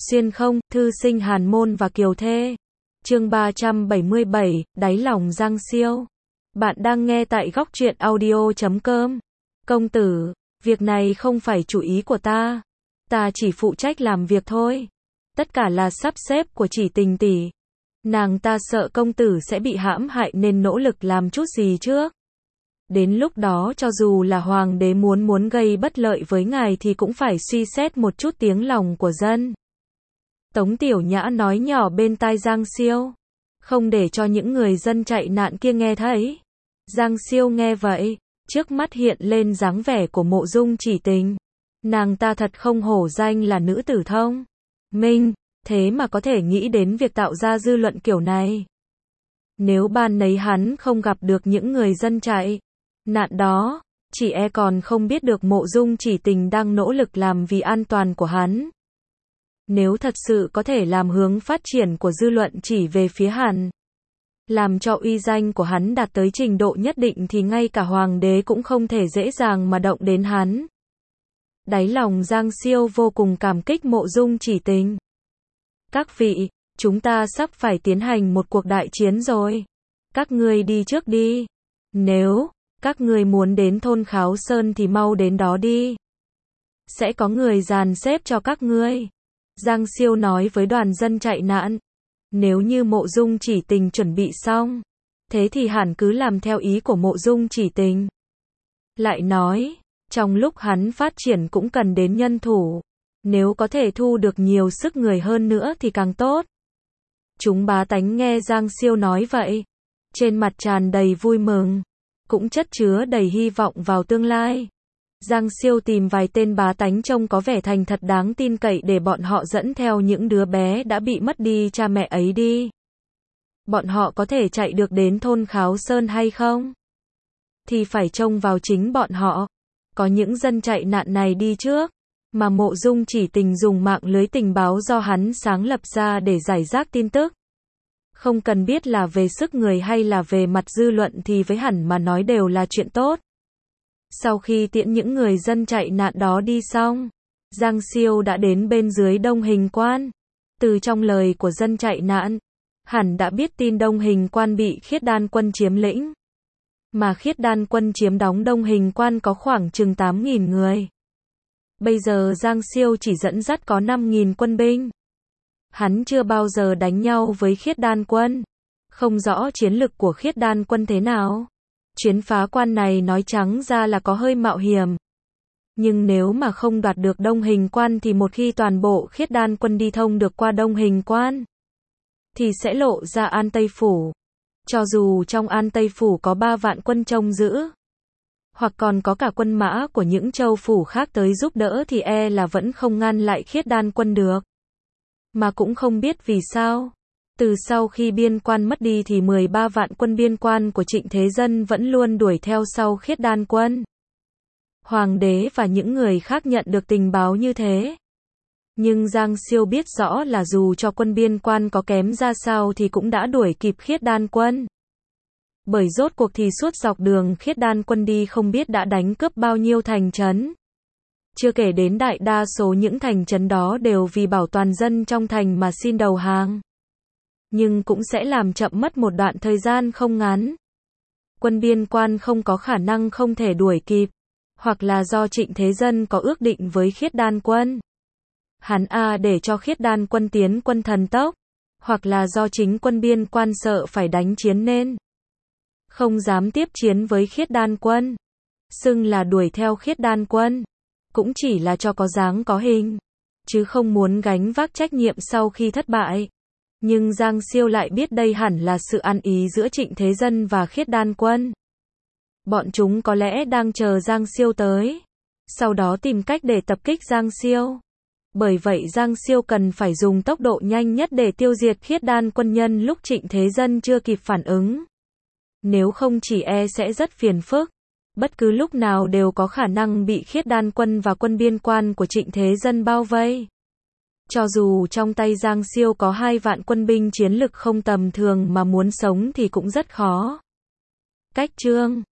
Xuyên không, thư sinh hàn môn và kiều thê. Chương 377, đáy lòng Giang Siêu. Bạn đang nghe tại góc truyện audio.com. Công tử, việc này không phải chủ ý của ta. Ta chỉ phụ trách làm việc thôi. Tất cả là sắp xếp của Chỉ Tình tỷ. Nàng ta sợ công tử sẽ bị hãm hại nên nỗ lực làm chút gì trước. Đến lúc đó cho dù là hoàng đế muốn gây bất lợi với ngài thì cũng phải suy xét một chút tiếng lòng của dân. Tống Tiểu Nhã nói nhỏ bên tai Giang Siêu, không để cho những người dân chạy nạn kia nghe thấy. Giang Siêu nghe vậy, trước mắt hiện lên dáng vẻ của Mộ Dung Chỉ Tình. Nàng ta thật không hổ danh là nữ tử thông minh, thế mà có thể nghĩ đến việc tạo ra dư luận kiểu này. Nếu ban nấy hắn không gặp được những người dân chạy nạn đó, chỉ e còn không biết được Mộ Dung Chỉ Tình đang nỗ lực làm vì an toàn của hắn. Nếu thật sự có thể làm hướng phát triển của dư luận chỉ về phía hắn, làm cho uy danh của hắn đạt tới trình độ nhất định thì ngay cả hoàng đế cũng không thể dễ dàng mà động đến hắn. Đáy lòng Giang Siêu vô cùng cảm kích Mộ Dung Chỉ Tình. Các vị, chúng ta sắp phải tiến hành một cuộc đại chiến rồi. Các ngươi đi trước đi. Nếu các ngươi muốn đến thôn Kháo Sơn thì mau đến đó đi. Sẽ có người dàn xếp cho các ngươi. Giang Siêu nói với đoàn dân chạy nạn. Nếu như Mộ Dung Chỉ Tình chuẩn bị xong, thế thì hẳn cứ làm theo ý của Mộ Dung Chỉ Tình. Lại nói, trong lúc hắn phát triển cũng cần đến nhân thủ. Nếu có thể thu được nhiều sức người hơn nữa thì càng tốt. Chúng bá tánh nghe Giang Siêu nói vậy, trên mặt tràn đầy vui mừng, cũng chất chứa đầy hy vọng vào tương lai. Giang Siêu tìm vài tên bá tánh trông có vẻ thành thật đáng tin cậy để bọn họ dẫn theo những đứa bé đã bị mất đi cha mẹ ấy đi. Bọn họ có thể chạy được đến thôn Kháo Sơn hay không? Thì phải trông vào chính bọn họ. Có những dân chạy nạn này đi trước, mà Mộ Dung Chỉ Tình dùng mạng lưới tình báo do hắn sáng lập ra để giải rác tin tức. Không cần biết là về sức người hay là về mặt dư luận thì với hẳn mà nói đều là chuyện tốt. Sau khi tiễn những người dân chạy nạn đó đi xong, Giang Siêu đã đến bên dưới Đông Hình Quan. Từ trong lời của dân chạy nạn, hẳn đã biết tin Đông Hình Quan bị Khiết Đan quân chiếm lĩnh. Mà Khiết Đan quân chiếm đóng Đông Hình Quan có khoảng chừng 8.000 người. Bây giờ Giang Siêu chỉ dẫn dắt có 5.000 quân binh. Hắn chưa bao giờ đánh nhau với Khiết Đan quân. Không rõ chiến lực của Khiết Đan quân thế nào. Chuyến phá quan này nói trắng ra là có hơi mạo hiểm. Nhưng nếu mà không đoạt được Đông Hình Quan thì một khi toàn bộ Khiết Đan quân đi thông được qua Đông Hình Quan, thì sẽ lộ ra An Tây Phủ. Cho dù trong An Tây Phủ có 3 vạn quân trông giữ, hoặc còn có cả quân mã của những châu phủ khác tới giúp đỡ thì e là vẫn không ngăn lại Khiết Đan quân được. Mà cũng không biết vì sao, từ sau khi biên quan mất đi thì 13 vạn quân biên quan của Trịnh Thế Dân vẫn luôn đuổi theo sau Khiết Đan quân. Hoàng đế và những người khác nhận được tình báo như thế. Nhưng Giang Siêu biết rõ là dù cho quân biên quan có kém ra sao thì cũng đã đuổi kịp Khiết Đan quân. Bởi rốt cuộc thì suốt dọc đường Khiết Đan quân đi không biết đã đánh cướp bao nhiêu thành trấn. Chưa kể đến đại đa số những thành trấn đó đều vì bảo toàn dân trong thành mà xin đầu hàng. Nhưng cũng sẽ làm chậm mất một đoạn thời gian không ngắn. Quân biên quan không có khả năng không thể đuổi kịp. Hoặc là do Trịnh Thế Dân có ước định với Khiết Đan quân. Hắn để cho Khiết Đan quân tiến quân thần tốc. Hoặc là do chính quân biên quan sợ phải đánh chiến nên không dám tiếp chiến với Khiết Đan quân. Xưng là đuổi theo Khiết Đan quân. Cũng chỉ là cho có dáng có hình. Chứ không muốn gánh vác trách nhiệm sau khi thất bại. Nhưng Giang Siêu lại biết đây hẳn là sự ăn ý giữa Trịnh Thế Dân và Khiết Đan quân. Bọn chúng có lẽ đang chờ Giang Siêu tới. Sau đó tìm cách để tập kích Giang Siêu. Bởi vậy Giang Siêu cần phải dùng tốc độ nhanh nhất để tiêu diệt Khiết Đan quân nhân lúc Trịnh Thế Dân chưa kịp phản ứng. Nếu không chỉ e sẽ rất phiền phức. Bất cứ lúc nào đều có khả năng bị Khiết Đan quân và quân biên quan của Trịnh Thế Dân bao vây. Cho dù trong tay Giang Siêu có 2 vạn quân binh chiến lực không tầm thường mà muốn sống thì cũng rất khó. Cách chương